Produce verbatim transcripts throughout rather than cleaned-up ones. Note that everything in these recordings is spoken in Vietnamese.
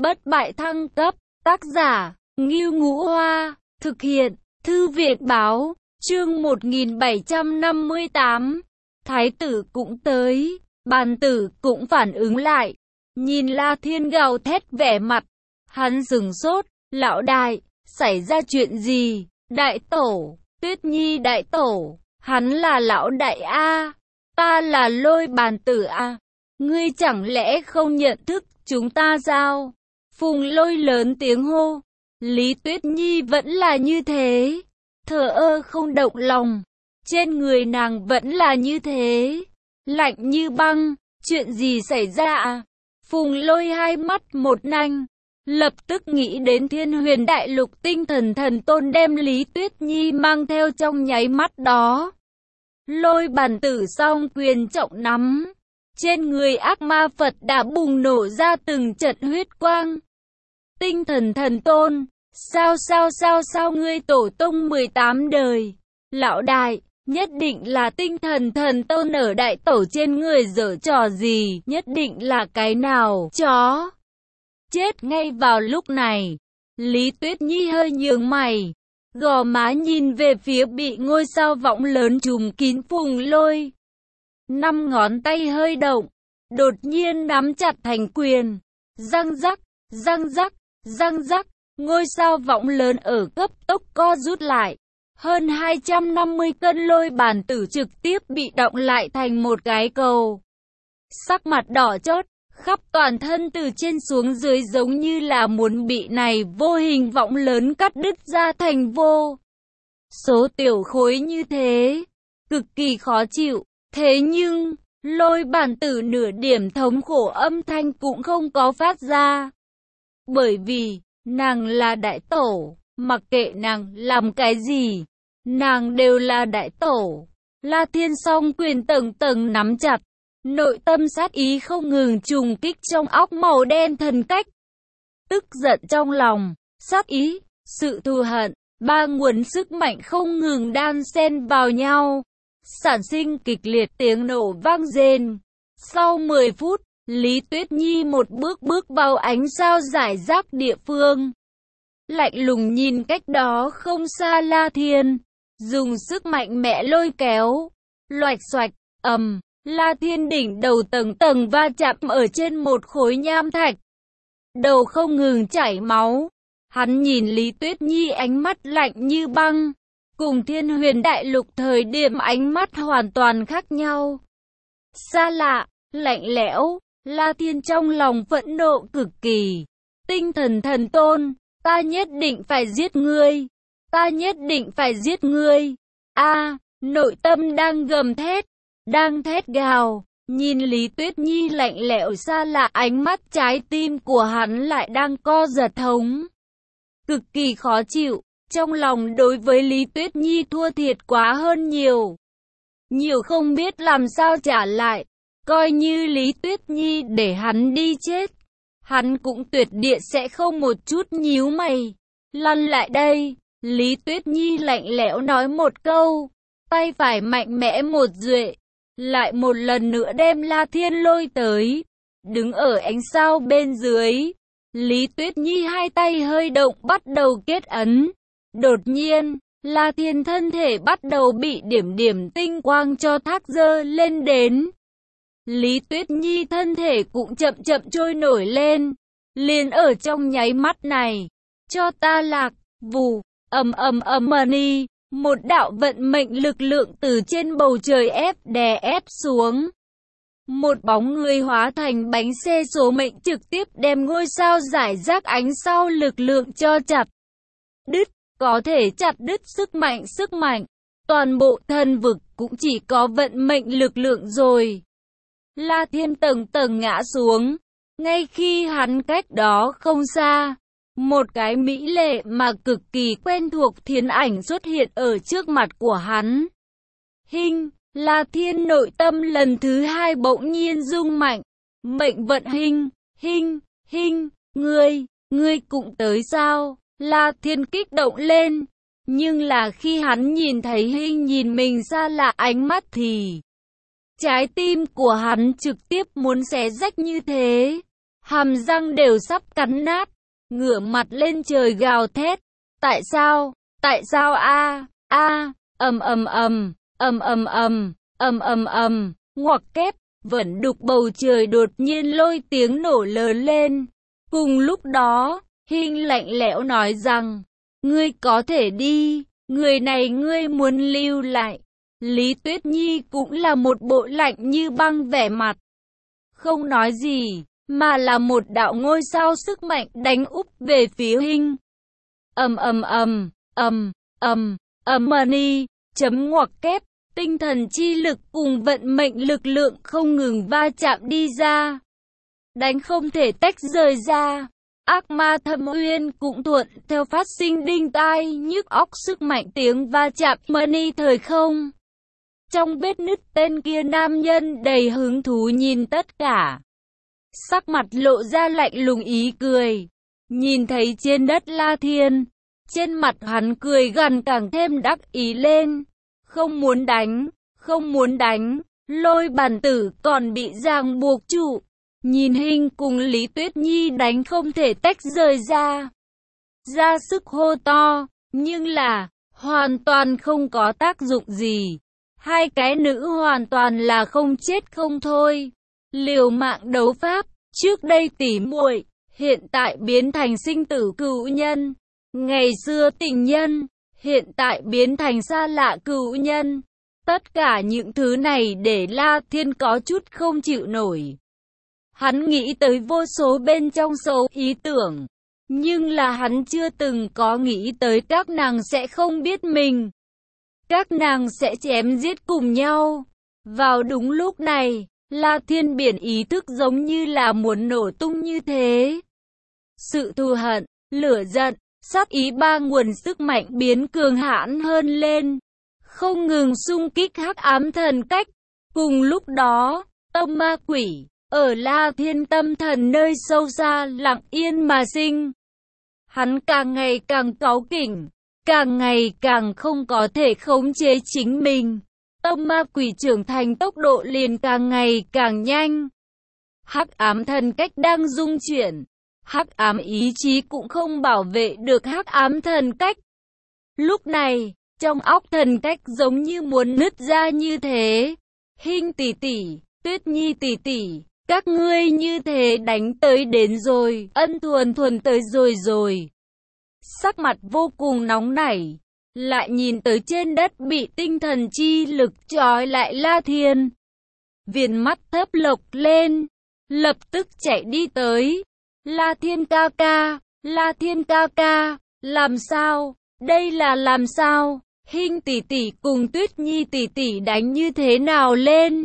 bất bại thăng cấp, tác giả, Ngưu Ngũ Hoa, thực hiện, Thư viện báo, chương một nghìn bảy trăm năm mươi tám. Thái tử cũng tới, bàn tử cũng phản ứng lại, nhìn La Thiên gào thét vẻ mặt, hắn sửng sốt, lão đại, xảy ra chuyện gì, đại tổ, Tuyết Nhi đại tổ, hắn là lão đại A, ta là Lôi bàn tử A, ngươi chẳng lẽ không nhận thức chúng ta sao? Phùng Lôi lớn tiếng hô, Lý Tuyết Nhi vẫn là như thế, thờ ơ không động lòng, trên người nàng vẫn là như thế, lạnh như băng, chuyện gì xảy ra à? Phùng Lôi hai mắt một nanh, lập tức nghĩ đến Thiên Huyền Đại Lục tinh thần thần tôn đem Lý Tuyết Nhi mang theo trong nháy mắt đó. Lôi bàn tử song quyền trọng nắm, trên người ác ma Phật đã bùng nổ ra từng trận huyết quang. Tinh thần thần tôn, sao sao sao sao ngươi tổ tông mười tám đời, lão đại, nhất định là tinh thần thần tôn ở đại tổ trên người giở trò gì, nhất định là cái nào, chó. Chết ngay vào lúc này, Lý Tuyết Nhi hơi nhướng mày, gò má nhìn về phía bị ngôi sao võng lớn trùm kín Phùng Lôi. Năm ngón tay hơi động, đột nhiên nắm chặt thành quyền, răng rắc, răng rắc, răng rắc, ngôi sao võng lớn ở cấp tốc co rút lại. Hơn hai trăm năm mươi cân Lôi bàn tử trực tiếp bị động lại thành một cái cầu. Sắc mặt đỏ chót, khắp toàn thân từ trên xuống dưới giống như là muốn bị này vô hình võng lớn cắt đứt ra thành vô số tiểu khối như thế, cực kỳ khó chịu. Thế nhưng, Lôi bàn tử nửa điểm thống khổ âm thanh cũng không có phát ra. Bởi vì, nàng là đại tổ, mặc kệ nàng làm cái gì, nàng đều là đại tổ. La Thiên song quyền tầng tầng nắm chặt, nội tâm sát ý không ngừng trùng kích trong óc màu đen thần cách. Tức giận trong lòng, sát ý, sự thù hận, ba nguồn sức mạnh không ngừng đan xen vào nhau, sản sinh kịch liệt tiếng nổ vang rền. Sau mười phút, Lý Tuyết Nhi một bước bước vào ánh sao rải rác địa phương. Lạnh lùng nhìn cách đó không xa La Thiên, dùng sức mạnh mẽ lôi kéo, loạch xoạch, ầm, La Thiên đỉnh đầu tầng tầng va chạm ở trên một khối nham thạch. Đầu không ngừng chảy máu, hắn nhìn Lý Tuyết Nhi ánh mắt lạnh như băng, cùng Thiên Huyền Đại Lục thời điểm ánh mắt hoàn toàn khác nhau. Xa lạ, lạnh lẽo, La Thiên trong lòng phẫn nộ cực kỳ. Tinh thần thần tôn, ta nhất định phải giết ngươi, ta nhất định phải giết ngươi. A, nội tâm đang gầm thét, đang thét gào, nhìn Lý Tuyết Nhi lạnh lẽo xa lạ, ánh mắt trái tim của hắn lại đang co giật thống. Cực kỳ khó chịu, trong lòng đối với Lý Tuyết Nhi thua thiệt quá hơn nhiều. Nhiều không biết làm sao trả lại, coi như Lý Tuyết Nhi để hắn đi chết, hắn cũng tuyệt địa sẽ không một chút nhíu mày. Lăn lại đây, Lý Tuyết Nhi lạnh lẽo nói một câu, tay phải mạnh mẽ một duệ, lại một lần nữa đem La Thiên lôi tới, đứng ở ánh sao bên dưới. Lý Tuyết Nhi hai tay hơi động bắt đầu kết ấn. Đột nhiên, La Thiên thân thể bắt đầu bị điểm điểm tinh quang cho thác dơ lên đến. Lý Tuyết Nhi thân thể cũng chậm chậm trôi nổi lên. Liền ở trong nháy mắt này, cho ta lạc, vù, ầm ầm ầm ni, một đạo vận mệnh lực lượng từ trên bầu trời ép đè ép xuống. Một bóng người hóa thành bánh xe số mệnh trực tiếp đem ngôi sao rải rác ánh sao lực lượng cho chặt đứt, có thể chặt đứt sức mạnh sức mạnh. Toàn bộ thần vực cũng chỉ có vận mệnh lực lượng rồi. La Thiên tầng tầng ngã xuống, ngay khi hắn cách đó không xa, một cái mỹ lệ mà cực kỳ quen thuộc thiên ảnh xuất hiện ở trước mặt của hắn. Hinh, La Thiên nội tâm lần thứ hai bỗng nhiên rung mạnh, mệnh vận Hinh, Hinh, Hinh, ngươi, ngươi cũng tới sao? La Thiên kích động lên, nhưng là khi hắn nhìn thấy Hinh nhìn mình xa lạ ánh mắt thì trái tim của hắn trực tiếp muốn xé rách như thế. hàm răng đều sắp cắn nát, ngửa mặt lên trời gào thét. Tại sao? Tại sao a? A, ầm ầm ầm, ầm ầm ầm, ầm ầm ầm, ngoặc kép, vẫn đục bầu trời đột nhiên lôi tiếng nổ lớn lên. Cùng lúc đó, Hinh lạnh lẽo nói rằng, ngươi có thể đi, người này ngươi muốn lưu lại. Lý Tuyết Nhi cũng là một bộ lạnh như băng vẻ mặt. Không nói gì, mà là một đạo ngôi sao sức mạnh đánh úp về phía Hinh. Ầm ầm ầm, ầm, ầm, ầm money, chấm ngoặc kép, tinh thần chi lực cùng vận mệnh lực lượng không ngừng va chạm đi ra. Đánh không thể tách rời ra. Ác ma thâm uyên cũng thuận theo phát sinh đinh tai nhức óc sức mạnh tiếng va chạm money thời không. Trong vết nứt tên kia nam nhân đầy hứng thú nhìn tất cả. Sắc mặt lộ ra lạnh lùng ý cười. Nhìn thấy trên đất La Thiên, trên mặt hắn cười gằn càng thêm đắc ý lên. Không muốn đánh, không muốn đánh, lôi bàn tử còn bị ràng buộc trụ. Nhìn Hinh cùng Lý Tuyết Nhi đánh không thể tách rời ra. Ra sức hô to, nhưng là, hoàn toàn không có tác dụng gì. Hai cái nữ hoàn toàn là không chết không thôi. Liều mạng đấu pháp, trước đây tỉ muội, hiện tại biến thành sinh tử cựu nhân. Ngày xưa tình nhân, hiện tại biến thành xa lạ cựu nhân. Tất cả những thứ này để La Thiên có chút không chịu nổi. Hắn nghĩ tới vô số bên trong số ý tưởng, nhưng là hắn chưa từng có nghĩ tới các nàng sẽ không biết mình. Các nàng sẽ chém giết cùng nhau. Vào đúng lúc này, La Thiên biển ý thức giống như là muốn nổ tung như thế. Sự thù hận, lửa giận, sát ý ba nguồn sức mạnh biến cường hãn hơn lên, không ngừng xung kích hắc ám thần cách. Cùng lúc đó, tâm ma quỷ ở La Thiên tâm thần nơi sâu xa lặng yên mà sinh. Hắn càng ngày càng cáu kỉnh, càng ngày càng không có thể khống chế chính mình. Tâm ma quỷ trưởng thành tốc độ liền càng ngày càng nhanh. Hắc ám thần cách đang dung chuyển, hắc ám ý chí cũng không bảo vệ được hắc ám thần cách. Lúc này, trong óc thần cách giống như muốn nứt ra như thế. Hinh tỷ tỷ, Tuyết Nhi tỷ tỷ, các ngươi như thế đánh tới đến rồi, Ân Thuần Thuần tới rồi rồi. Sắc mặt vô cùng nóng nảy, lại nhìn tới trên đất bị tinh thần chi lực trói lại La Thiên. Viền mắt thấp lộc lên, lập tức chạy đi tới. La Thiên ca ca, La Thiên ca ca, làm sao, đây là làm sao, Hinh tỷ tỷ cùng Tuyết Nhi tỷ tỷ đánh như thế nào lên.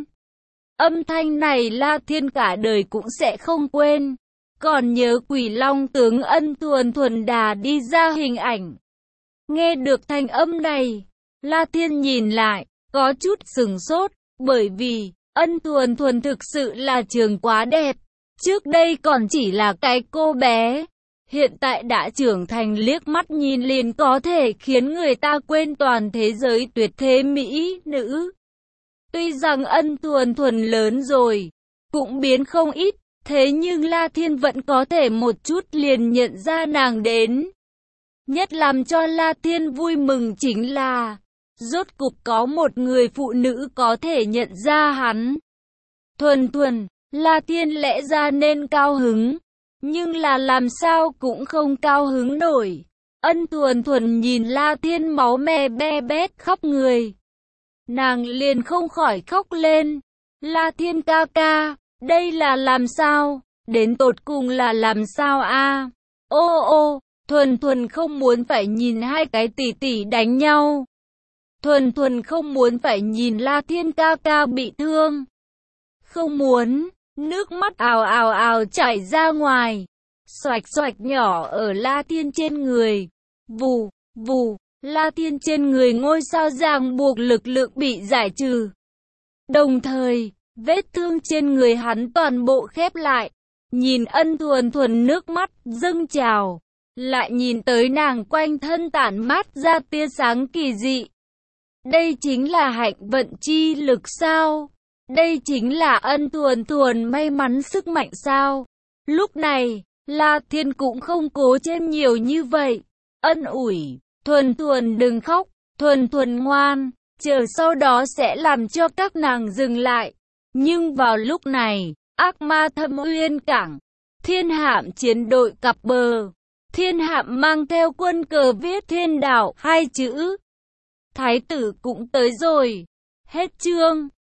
Âm thanh này La Thiên cả đời cũng sẽ không quên. Còn nhớ Quỷ Long tướng Ân Thuần Thuần đà đi ra hình ảnh. Nghe được thanh âm này, La Thiên nhìn lại, có chút sửng sốt, bởi vì Ân Thuần Thuần thực sự là trường quá đẹp. Trước đây còn chỉ là cái cô bé, hiện tại đã trưởng thành, liếc mắt nhìn liền có thể khiến người ta quên toàn thế giới tuyệt thế mỹ nữ. Tuy rằng Ân Thuần Thuần lớn rồi, cũng biến không ít, thế nhưng La Thiên vẫn có thể một chút liền nhận ra nàng đến. Nhất làm cho La Thiên vui mừng chính là, rốt cục có một người phụ nữ có thể nhận ra hắn. Thuần Thuần, La Thiên lẽ ra nên cao hứng, nhưng là làm sao cũng không cao hứng nổi. Ân Thuần Thuần nhìn La Thiên máu me be bét khóc người. Nàng liền không khỏi khóc lên. La Thiên ca ca, đây là làm sao? Đến tột cùng là làm sao a? Ô ô, Thuần Thuần không muốn phải nhìn hai cái tỷ tỷ đánh nhau. Thuần Thuần không muốn phải nhìn La Thiên ca ca bị thương. Không muốn, nước mắt ào ào ào chảy ra ngoài. Xoạch xoạch nhỏ ở La Thiên trên người. Vù, vù, La Thiên trên người ngôi sao ràng buộc lực lượng bị giải trừ. Đồng thời, vết thương trên người hắn toàn bộ khép lại. Nhìn Ân Thuần Thuần nước mắt dâng trào, lại nhìn tới nàng quanh thân tản mát ra tia sáng kỳ dị. Đây chính là hạnh vận chi lực sao? Đây chính là Ân Thuần Thuần may mắn sức mạnh sao? Lúc này, La Thiên cũng không cố thêm nhiều như vậy. Ân ủi, Thuần Thuần đừng khóc, Thuần Thuần ngoan, chờ sau đó sẽ làm cho các nàng dừng lại. Nhưng vào lúc này, ác ma Thâm Uyên Cảng, Thiên Hạm chiến đội cặp bờ, Thiên Hạm mang theo quân cờ viết Thiên Đạo hai chữ. Thái tử cũng tới rồi. Hết chương.